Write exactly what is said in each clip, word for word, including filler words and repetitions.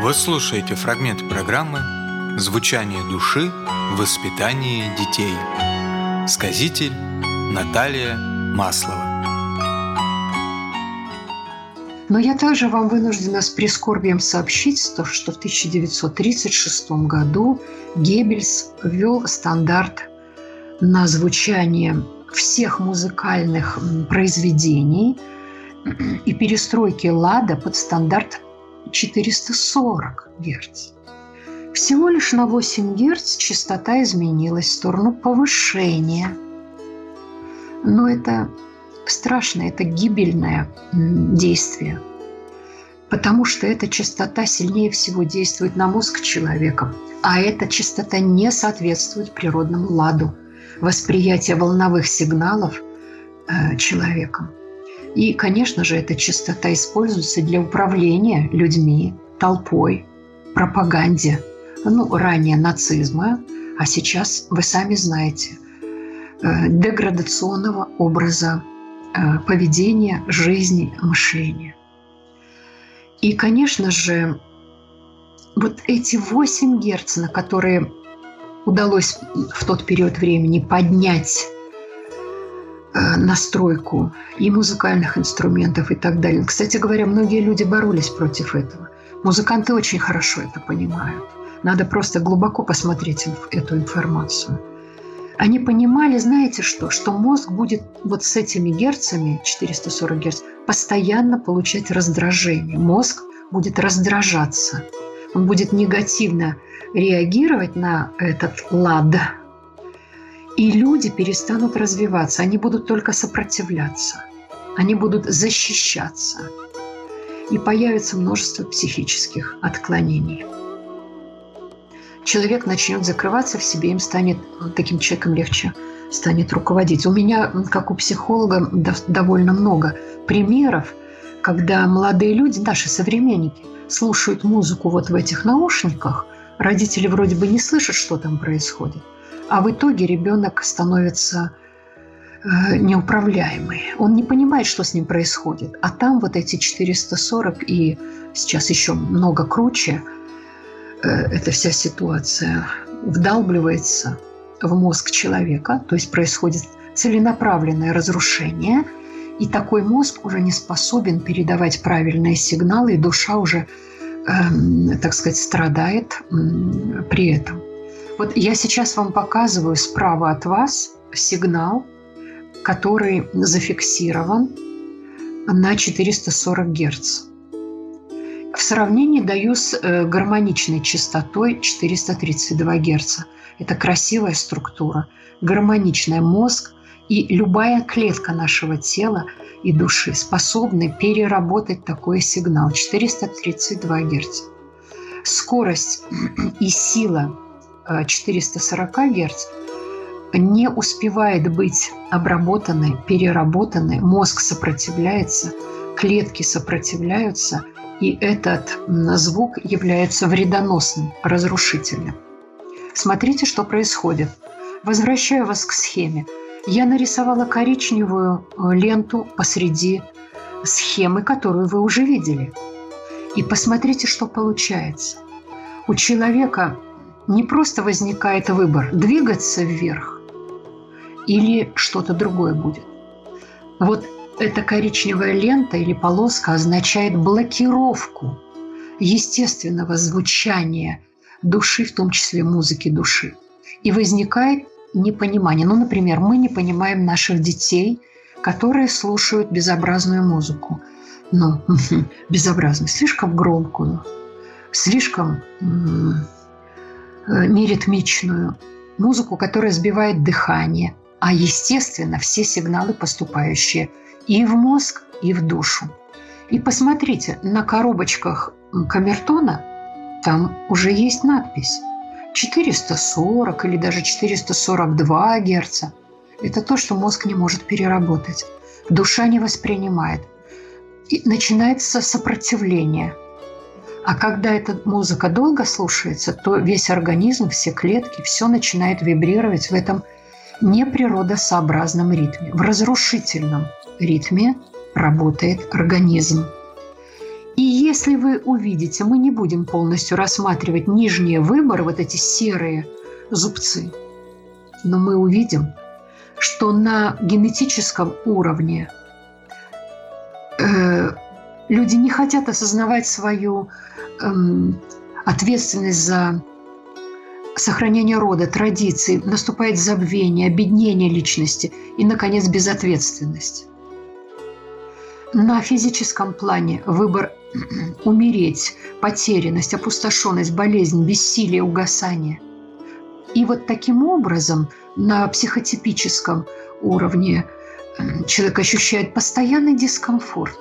Вы слушаете фрагмент программы «Звучание души в воспитании детей». Сказитель Наталья Маслова. Но я также вам вынуждена с прискорбием сообщить, что в тысяча девятьсот тридцать шестом году Геббельс ввел стандарт на звучание всех музыкальных произведений и перестройки лада под стандарт четыреста сорок герц. Всего лишь на восемь герц частота изменилась в сторону повышения. Но это страшное, это гибельное действие, потому что эта частота сильнее всего действует на мозг человека, а эта частота не соответствует природному ладу восприятия волновых сигналов э, человеком. И, конечно же, эта частота используется для управления людьми, толпой, пропаганде, ну, ранее нацизма, а сейчас, вы сами знаете, э, деградационного образа э, поведения, жизни, мышления. И, конечно же, вот эти восемь герц, на которые удалось в тот период времени поднять настройку и музыкальных инструментов и так далее. Кстати говоря, многие люди боролись против этого. Музыканты очень хорошо это понимают. Надо просто глубоко посмотреть эту информацию. Они понимали, знаете что, что мозг будет вот с этими герцами, четыреста сорок герц, постоянно получать раздражение. Мозг будет раздражаться. Он будет негативно реагировать на этот лад. И люди перестанут развиваться, они будут только сопротивляться, они будут защищаться. И появится множество психических отклонений. Человек начнет закрываться в себе, им станет, таким человеком легче станет руководить. У меня, как у психолога, довольно много примеров, когда молодые люди, наши современники, слушают музыку вот в этих наушниках, родители вроде бы не слышат, что там происходит, а в итоге ребенок становится э, неуправляемый. Он не понимает, что с ним происходит. А там вот эти четыреста сорок и сейчас еще много круче, э, эта вся ситуация вдалбливается в мозг человека, то есть происходит целенаправленное разрушение, и такой мозг уже не способен передавать правильные сигналы, и душа уже, э, так сказать, страдает э, при этом. Вот я сейчас вам показываю справа от вас сигнал, который зафиксирован на четыреста сорок герц. В сравнении даю с гармоничной частотой четыреста тридцать два герца. Это красивая структура, гармоничная. Мозг и любая клетка нашего тела и души способны переработать такой сигнал четыреста тридцать два герца. Скорость и сила четыреста сорок герц не успевает быть обработаны, переработаны, мозг сопротивляется, клетки сопротивляются, и этот звук является вредоносным, разрушительным. Смотрите, что происходит. Возвращаю вас к схеме. Я нарисовала коричневую ленту посреди схемы, которую вы уже видели. И посмотрите, что получается. У человека не просто возникает выбор, двигаться вверх или что-то другое будет. Вот эта коричневая лента или полоска означает блокировку естественного звучания души, в том числе музыки души. И возникает непонимание. Ну, например, мы не понимаем наших детей, которые слушают безобразную музыку. Ну, безобразную, слишком громкую, слишком неритмичную музыку, которая сбивает дыхание, а, естественно, все сигналы, поступающие и в мозг, и в душу. И посмотрите, на коробочках камертона там уже есть надпись четыреста сорок или даже четыреста сорок два герца. Это то, что мозг не может переработать. Душа не воспринимает. И начинается сопротивление. А когда эта музыка долго слушается, то весь организм, все клетки, все начинает вибрировать в этом неприродосообразном ритме. В разрушительном ритме работает организм. И если если вы увидите, мы не будем полностью рассматривать нижние выборы, вот эти серые зубцы, но мы увидим, что на генетическом уровне э, люди не хотят осознавать свою э, ответственность за сохранение рода, традиций, наступает забвение, обеднение личности и, наконец, безответственность. На физическом плане выбор умереть, потерянность, опустошенность, болезнь, бессилие, угасание. И вот таким образом на психотипическом уровне человек ощущает постоянный дискомфорт.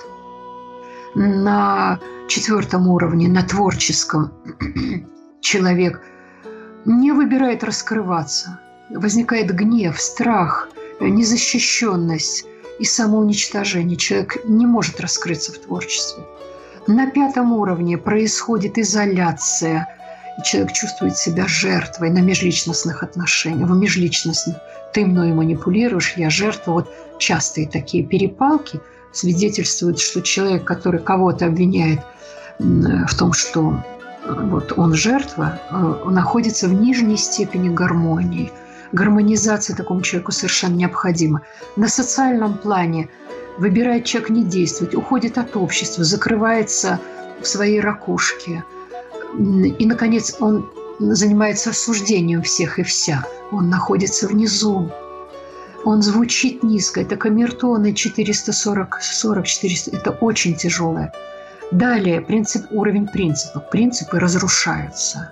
На четвертом уровне, на творческом, человек не выбирает раскрываться. Возникает гнев, страх, незащищенность и самоуничтожение. Человек не может раскрыться в творчестве. На пятом уровне происходит изоляция. Человек чувствует себя жертвой на межличностных отношениях, в межличностных. Ты мной манипулируешь, я жертва. Вот частые такие перепалки свидетельствуют, что человек, который кого-то обвиняет в том, что вот он жертва, находится в нижней степени гармонии. Гармонизация такому человеку совершенно необходима. На социальном плане выбирает человек не действовать, уходит от общества, закрывается в своей ракушке. И, наконец, он занимается осуждением всех и вся. Он находится внизу. Он звучит низко. Это камертоны четыреста сорок, сорок, четыреста. Это очень тяжелое. Далее принцип, уровень принципов. Принципы разрушаются.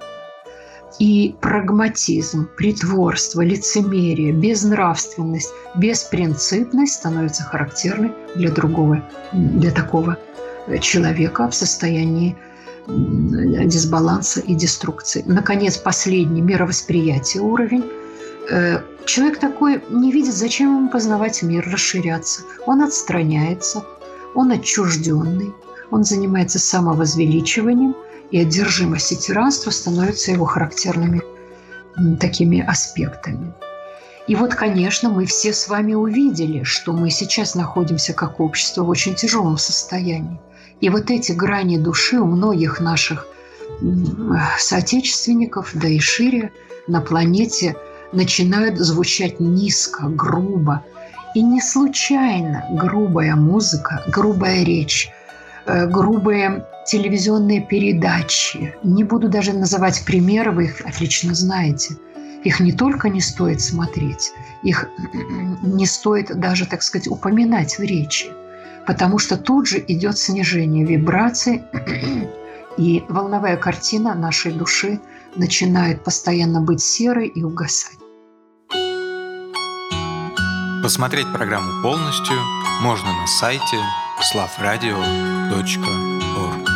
И прагматизм, притворство, лицемерие, безнравственность, беспринципность становятся характерны для другого, для такого человека в состоянии дисбаланса и деструкции. Наконец, последний мировосприятие уровень. Человек такой не видит, зачем ему познавать мир, расширяться. Он отстраняется, он отчужденный, он занимается самовозвеличиванием, и одержимость и тиранство становятся его характерными такими аспектами. И вот, конечно, мы все с вами увидели, что мы сейчас находимся как общество в очень тяжелом состоянии. И вот эти грани души у многих наших соотечественников, да и шире на планете, начинают звучать низко, грубо. И не случайно грубая музыка, грубая речь, грубые телевизионные передачи. Не буду даже называть примеры, вы их отлично знаете. Их не только не стоит смотреть, их не стоит даже, так сказать, упоминать в речи, потому что тут же идет снижение вибраций, и волновая картина нашей души начинает постоянно быть серой и угасать. Посмотреть программу полностью можно на сайте славрадио точка орг.